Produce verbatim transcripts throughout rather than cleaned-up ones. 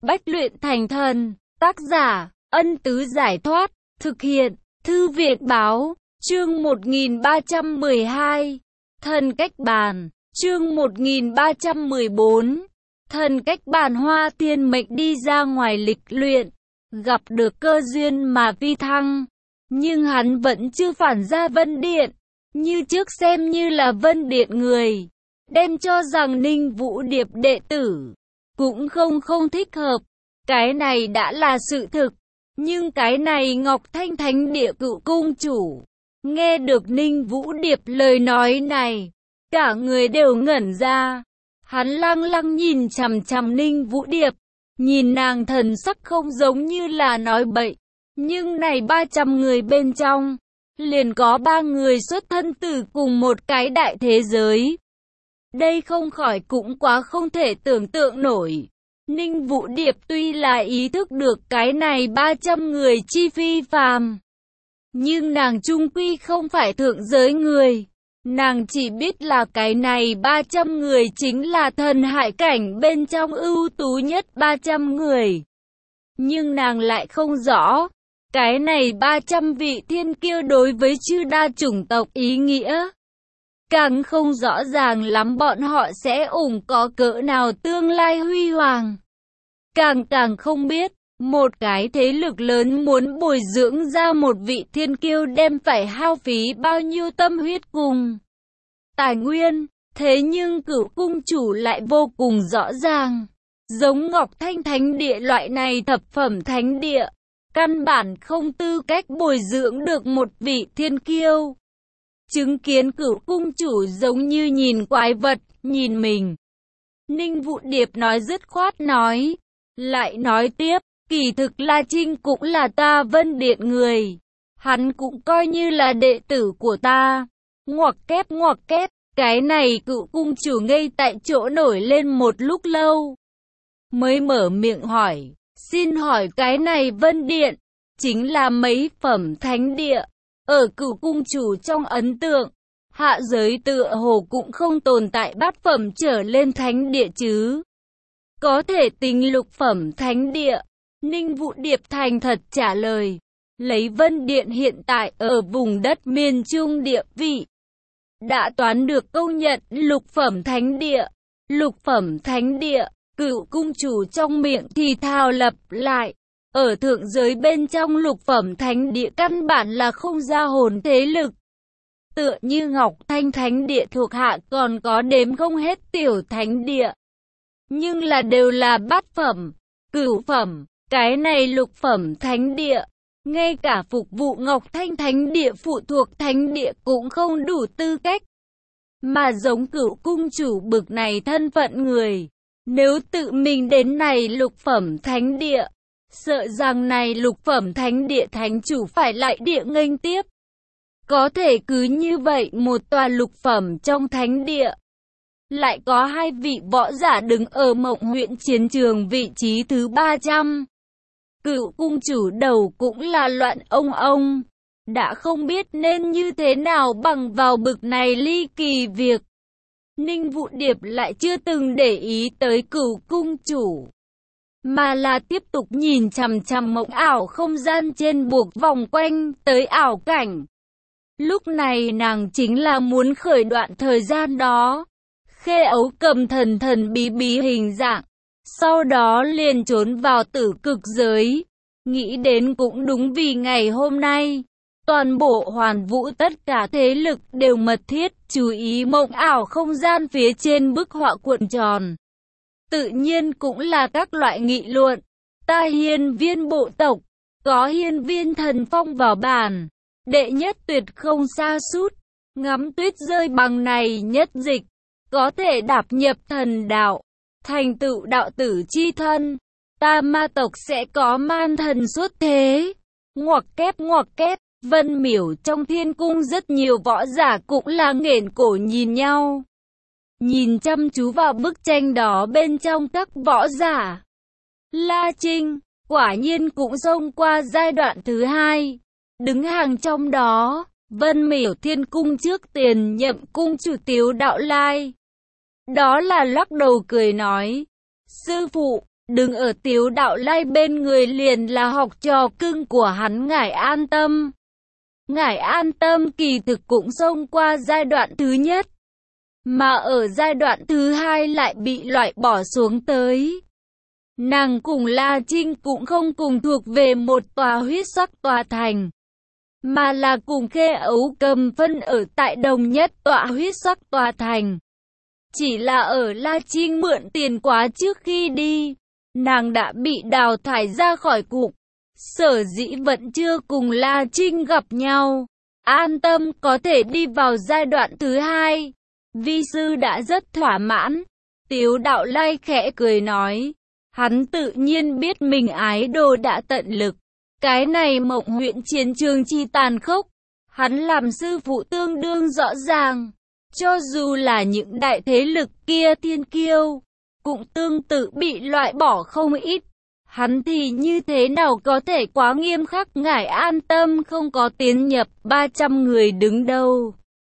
Bách luyện thành thần. Tác giả, Ân Tứ Giải Thoát. Thực hiện, Thư viện Báo. Chương một nghìn ba trăm mười hai. Thần cách bàn. Chương một nghìn ba trăm mười bốn. Thần cách bàn. Hoa Tiên Mệnh đi ra ngoài lịch luyện, gặp được cơ duyên mà vi thăng. Nhưng hắn vẫn chưa phản ra Vân Điện, như trước xem như là Vân Điện người, đem cho rằng Ninh Vũ Điệp đệ tử, cũng không không thích hợp. Cái này đã là sự thực, nhưng cái này Ngọc Thanh Thánh Địa cựu cung chủ, nghe được Ninh Vũ Điệp lời nói này, cả người đều ngẩn ra. Hắn lăng lăng nhìn chằm chằm Ninh Vũ Điệp, nhìn nàng thần sắc không giống như là nói bậy. Nhưng này ba trăm người bên trong, liền có ba người xuất thân từ cùng một cái đại thế giới. Đây không khỏi cũng quá không thể tưởng tượng nổi. Ninh Vũ Điệp tuy là ý thức được cái này ba trăm người chi phi phàm, nhưng nàng chung quy không phải thượng giới người. Nàng chỉ biết là cái này ba trăm người chính là thần hải cảnh bên trong ưu tú nhất ba trăm người. Nhưng nàng lại không rõ, cái này ba trăm vị thiên kiêu đối với chư đa chủng tộc ý nghĩa. Càng không rõ ràng lắm bọn họ sẽ ủng có cỡ nào tương lai huy hoàng. Càng càng không biết, một cái thế lực lớn muốn bồi dưỡng ra một vị thiên kiêu đem phải hao phí bao nhiêu tâm huyết cùng tài nguyên. Thế nhưng Cửu cung chủ lại vô cùng rõ ràng, giống Ngọc Thanh Thánh Địa loại này thập phẩm thánh địa, căn bản không tư cách bồi dưỡng được một vị thiên kiêu. Chứng kiến Cửu cung chủ giống như nhìn quái vật, nhìn mình. Ninh Vũ Điệp nói dứt khoát nói, lại nói tiếp, kỳ thực La Trinh cũng là ta Vân Điện người, hắn cũng coi như là đệ tử của ta. Ngoặc kép ngoặc kép, cái này Cửu cung chủ ngây tại chỗ nổi lên một lúc lâu, mới mở miệng hỏi, xin hỏi cái này Vân Điện, chính là mấy phẩm thánh địa? Ở Cửu cung chủ trong ấn tượng, hạ giới tựa hồ cũng không tồn tại bát phẩm trở lên thánh địa chứ. Có thể tính lục phẩm thánh địa. Ninh Vũ Điệp thành thật trả lời, lấy Vân Điện hiện tại ở vùng đất miền Trung địa vị, đã toán được công nhận lục phẩm thánh địa. Lục phẩm thánh địa, Cửu cung chủ trong miệng thì thào lặp lại. Ở thượng giới bên trong lục phẩm thánh địa căn bản là không ra hồn thế lực. Tựa như Ngọc Thanh Thánh Địa thuộc hạ còn có đếm không hết tiểu thánh địa, nhưng là đều là bát phẩm, cửu phẩm. Cái này lục phẩm thánh địa, ngay cả phục vụ Ngọc Thanh Thánh Địa phụ thuộc thánh địa cũng không đủ tư cách. Mà giống Cửu cung chủ bực này thân phận người, nếu tự mình đến này lục phẩm thánh địa, sợ rằng này lục phẩm thánh địa thánh chủ phải lại địa nghênh tiếp. Có thể cứ như vậy một tòa lục phẩm trong thánh địa, lại có hai vị võ giả đứng ở Mộng huyện chiến trường vị trí thứ ba trăm. Cửu cung chủ đầu cũng là loạn ông ông, đã không biết nên như thế nào bằng vào bực này ly kỳ việc. Ninh Vũ Điệp lại chưa từng để ý tới Cửu cung chủ, mà là tiếp tục nhìn chằm chằm mộng ảo không gian trên buộc vòng quanh tới ảo cảnh. Lúc này nàng chính là muốn khởi đoạn thời gian đó, Khê Ấu cầm thần thần bí bí hình dạng, sau đó liền trốn vào tử cực giới. Nghĩ đến cũng đúng, vì ngày hôm nay, toàn bộ Hoàn Vũ tất cả thế lực đều mật thiết chú ý mộng ảo không gian phía trên bức họa cuộn tròn. Tự nhiên cũng là các loại nghị luận. Ta hiên viên bộ tộc, có hiên viên thần phong vào bàn, đệ nhất tuyệt không sa sút, ngắm tuyết rơi bằng này nhất dịch, có thể đạp nhập thần đạo, thành tựu đạo tử chi thân. Ta ma tộc sẽ có man thần xuất thế. Ngoặc kép ngoặc kép, Vân Miểu trong thiên cung rất nhiều võ giả cũng là nghển cổ nhìn nhau, nhìn chăm chú vào bức tranh đó bên trong các võ giả. La Trinh, quả nhiên cũng xông qua giai đoạn thứ hai, đứng hàng trong đó. Vân Miểu thiên cung trước tiền nhậm cung chủ Tiếu Đạo Lai, đó là lắc đầu cười nói, sư phụ, Đứng ở Tiếu Đạo Lai bên người liền là học trò cưng của hắn Ngải An Tâm. Ngải An Tâm kỳ thực cũng xông qua giai đoạn thứ nhất, mà ở giai đoạn thứ hai lại bị loại bỏ xuống tới. Nàng cùng La Trinh cũng không cùng thuộc về một tòa huyết sắc tòa thành, mà là cùng Khê Ấu Cầm phân ở tại đồng nhất tòa huyết sắc tòa thành. Chỉ là ở La Trinh mượn tiền quá trước khi đi, nàng đã bị đào thải ra khỏi cục. Sở dĩ vẫn chưa cùng La Trinh gặp nhau. An Tâm có thể đi vào giai đoạn thứ hai. Vi sư đã rất thỏa mãn. Tiếu Đạo Lai khẽ cười nói. Hắn tự nhiên biết mình ái đồ đã tận lực. Cái này Mộng huyện chiến trường chi tàn khốc. Hắn làm sư phụ tương đương rõ ràng. Cho dù là những đại thế lực kia thiên kiêu, cũng tương tự bị loại bỏ không ít. Hắn thì như thế nào có thể quá nghiêm khắc. Ngải An Tâm không có tiến nhập ba trăm người đứng đâu.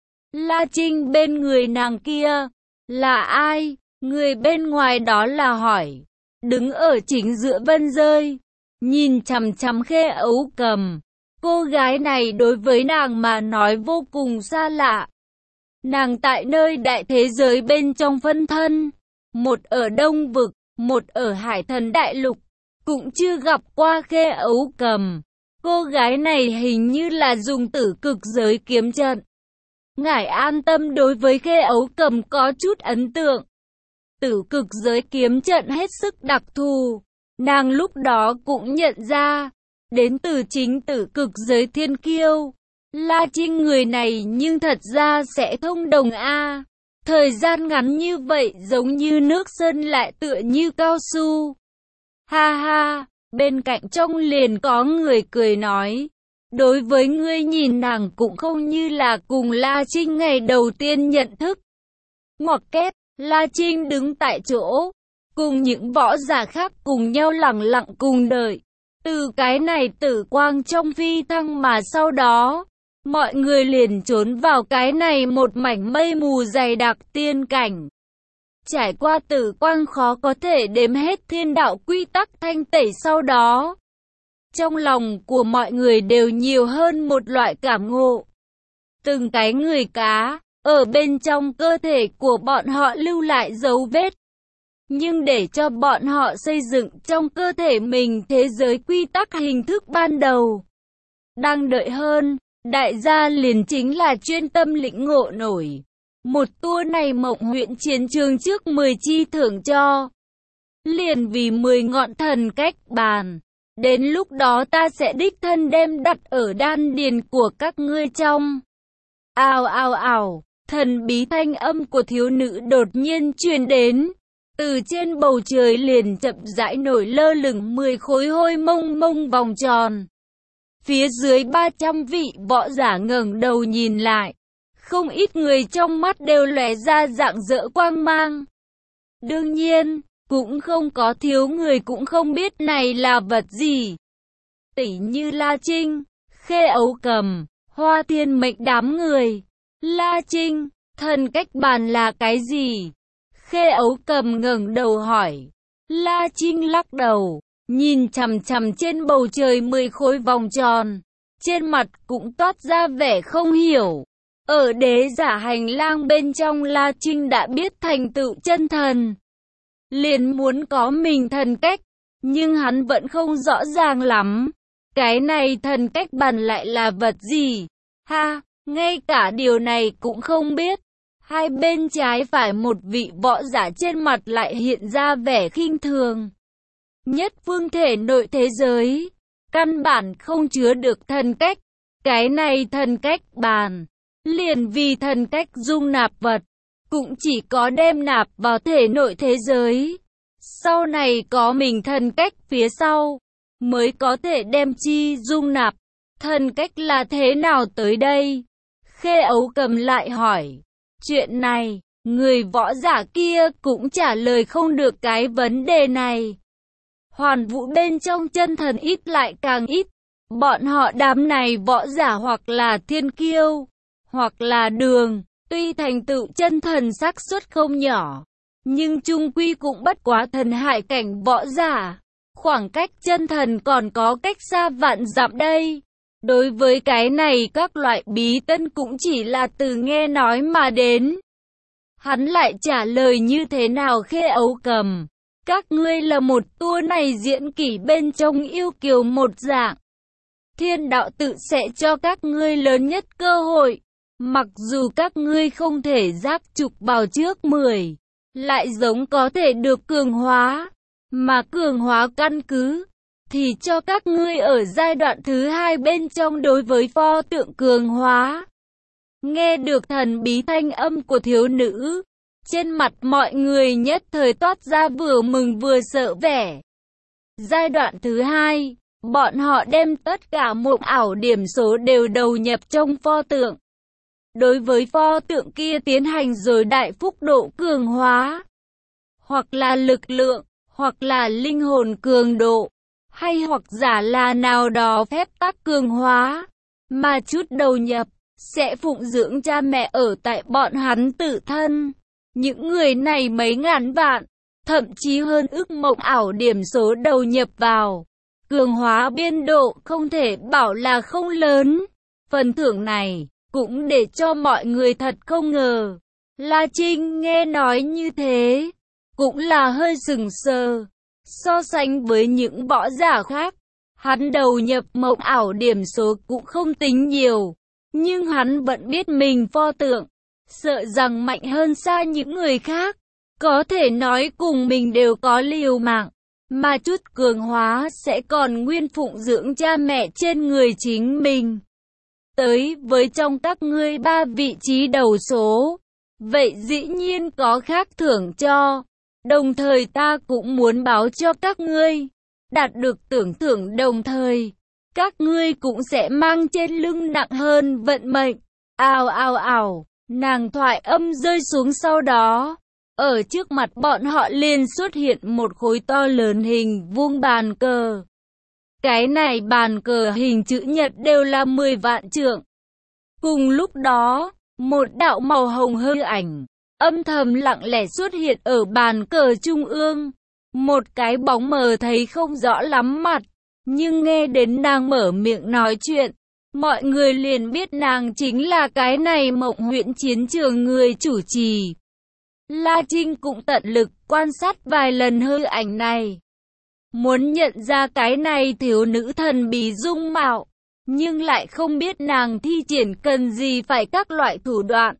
La Trinh bên người nàng kia là ai? Người bên ngoài đó là hỏi. Đứng ở chính giữa Vân Rơi, nhìn chằm chằm Khê Ấu Cầm. Cô gái này đối với nàng mà nói vô cùng xa lạ. Nàng tại nơi đại thế giới bên trong phân thân, một ở Đông Vực, một ở Hải Thần Đại Lục, cũng chưa gặp qua Khê Ấu Cầm. Cô gái này hình như là dùng tử cực giới kiếm trận. Ngải An Tâm đối với Khê Ấu Cầm có chút ấn tượng. Tử cực giới kiếm trận hết sức đặc thù. Nàng lúc đó cũng nhận ra, đến từ chính tử cực giới thiên kiêu. La Trinh người này nhưng thật ra sẽ thông đồng a. Thời gian ngắn như vậy giống như nước sơn lại tựa như cao su. Ha ha, bên cạnh trong liền có người cười nói. Đối với ngươi nhìn nàng cũng không như là cùng La Trinh ngày đầu tiên nhận thức. Ngoặc kép, La Trinh đứng tại chỗ, cùng những võ giả khác cùng nhau lặng lặng cùng đợi. Từ cái này tử quang trong phi thăng mà sau đó, mọi người liền trốn vào cái này một mảnh mây mù dày đặc tiên cảnh. Trải qua tử quang khó có thể đếm hết thiên đạo quy tắc thanh tẩy sau đó. Trong lòng của mọi người đều nhiều hơn một loại cảm ngộ. Từng cái người cá, ở bên trong cơ thể của bọn họ lưu lại dấu vết. Nhưng để cho bọn họ xây dựng trong cơ thể mình thế giới quy tắc hình thức ban đầu. Đang đợi hơn, đại gia liền chính là chuyên tâm lĩnh ngộ nổi. Một tour này Mộng huyện chiến trường trước mười chi thưởng cho. Liền vì mười ngọn thần cách bàn. Đến lúc đó ta sẽ đích thân đem đặt ở đan điền của các ngươi trong. Ào ào ào, thần bí thanh âm của thiếu nữ đột nhiên truyền đến. Từ trên bầu trời liền chậm rãi nổi lơ lửng mười khối hôi mông mông vòng tròn. Phía dưới ba trăm vị võ giả ngẩng đầu nhìn lại. Không ít người trong mắt đều lóe ra rạng rỡ quang mang. Đương nhiên, cũng không có thiếu người cũng không biết này là vật gì. Tỉ như La Trinh, Khê Ấu Cầm, Hoa Thiên Mệnh đám người. La Trinh, thần cách bàn là cái gì? Khê Ấu Cầm ngẩng đầu hỏi. La Trinh lắc đầu, nhìn chằm chằm trên bầu trời mười khối vòng tròn. Trên mặt cũng toát ra vẻ không hiểu. Ở đế giả hành lang bên trong La Trinh đã biết thành tựu chân thần. Liền muốn có mình thần cách, nhưng hắn vẫn không rõ ràng lắm. Cái này thần cách bàn lại là vật gì? Ha, ngay cả điều này cũng không biết. Hai bên trái phải một vị võ giả trên mặt lại hiện ra vẻ khinh thường. Nhất phương thể nội thế giới, căn bản không chứa được thần cách. Cái này thần cách bàn, liền vì thần cách dung nạp vật, cũng chỉ có đem nạp vào thể nội thế giới. Sau này có mình thần cách phía sau, mới có thể đem chi dung nạp. Thần cách là thế nào tới đây? Khê Ấu Cầm lại hỏi. Chuyện này, người võ giả kia cũng trả lời không được cái vấn đề này. Hoàn vũ bên trong chân thần ít lại càng ít. Bọn họ đám này võ giả hoặc là thiên kiêu, hoặc là đường, tuy thành tựu chân thần xác suất không nhỏ, nhưng chung quy cũng bất quá thần hải cảnh võ giả. Khoảng cách chân thần còn có cách xa vạn dặm đây. Đối với cái này các loại bí tân cũng chỉ là từ nghe nói mà đến. Hắn lại trả lời như thế nào Khê Ấu Cầm? Các ngươi là một tour này diễn kỷ bên trong yêu kiều một dạng. Thiên đạo tự sẽ cho các ngươi lớn nhất cơ hội. Mặc dù các ngươi không thể giác trục vào trước mười, lại giống có thể được cường hóa. Mà cường hóa căn cứ, thì cho các ngươi ở giai đoạn thứ hai bên trong đối với pho tượng cường hóa. Nghe được thần bí thanh âm của thiếu nữ, trên mặt mọi người nhất thời toát ra vừa mừng vừa sợ vẻ. Giai đoạn thứ hai, bọn họ đem tất cả mộng ảo điểm số đều đầu nhập trong pho tượng. Đối với pho tượng kia tiến hành rồi đại phúc độ cường hóa, hoặc là lực lượng, hoặc là linh hồn cường độ, hay hoặc giả là nào đó phép tắc cường hóa, mà chút đầu nhập, sẽ phụng dưỡng cha mẹ ở tại bọn hắn tự thân. Những người này mấy ngàn vạn, thậm chí hơn ức mộng ảo điểm số đầu nhập vào. Cường hóa biên độ không thể bảo là không lớn. Phần thưởng này, cũng để cho mọi người thật không ngờ. La Trinh nghe nói như thế, cũng là hơi sừng sờ. So sánh với những võ giả khác, hắn đầu nhập mộng ảo điểm số cũng không tính nhiều. Nhưng hắn vẫn biết mình pho tượng, sợ rằng mạnh hơn xa những người khác. Có thể nói cùng mình đều có liều mạng, mà chút cường hóa sẽ còn nguyên phụng dưỡng cha mẹ trên người chính mình. Tới với trong các ngươi ba vị trí đầu số, vậy dĩ nhiên có khác thưởng cho. Đồng thời ta cũng muốn báo cho các ngươi, đạt được tưởng thưởng đồng thời, các ngươi cũng sẽ mang trên lưng nặng hơn vận mệnh. Ào ào ào, nàng thoại âm rơi xuống sau đó. Ở trước mặt bọn họ liền xuất hiện một khối to lớn hình vuông bàn cờ. Cái này bàn cờ hình chữ nhật đều là mười vạn trượng. Cùng lúc đó, một đạo màu hồng hư ảnh, âm thầm lặng lẽ xuất hiện ở bàn cờ trung ương. Một cái bóng mờ thấy không rõ lắm mặt, nhưng nghe đến nàng mở miệng nói chuyện, mọi người liền biết nàng chính là cái này Mộng Huyễn chiến trường người chủ trì. La Trinh cũng tận lực quan sát vài lần hư ảnh này, muốn nhận ra cái này thiếu nữ thần bí dung mạo, nhưng lại không biết nàng thi triển cần gì phải các loại thủ đoạn.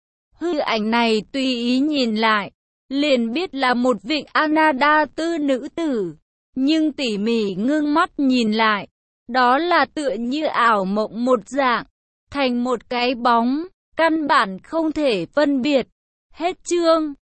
Hư ảnh này tùy ý nhìn lại, liền biết là một vị Anada tư nữ tử, nhưng tỉ mỉ ngưng mắt nhìn lại, đó là tựa như ảo mộng một dạng, thành một cái bóng, căn bản không thể phân biệt. Hết chương.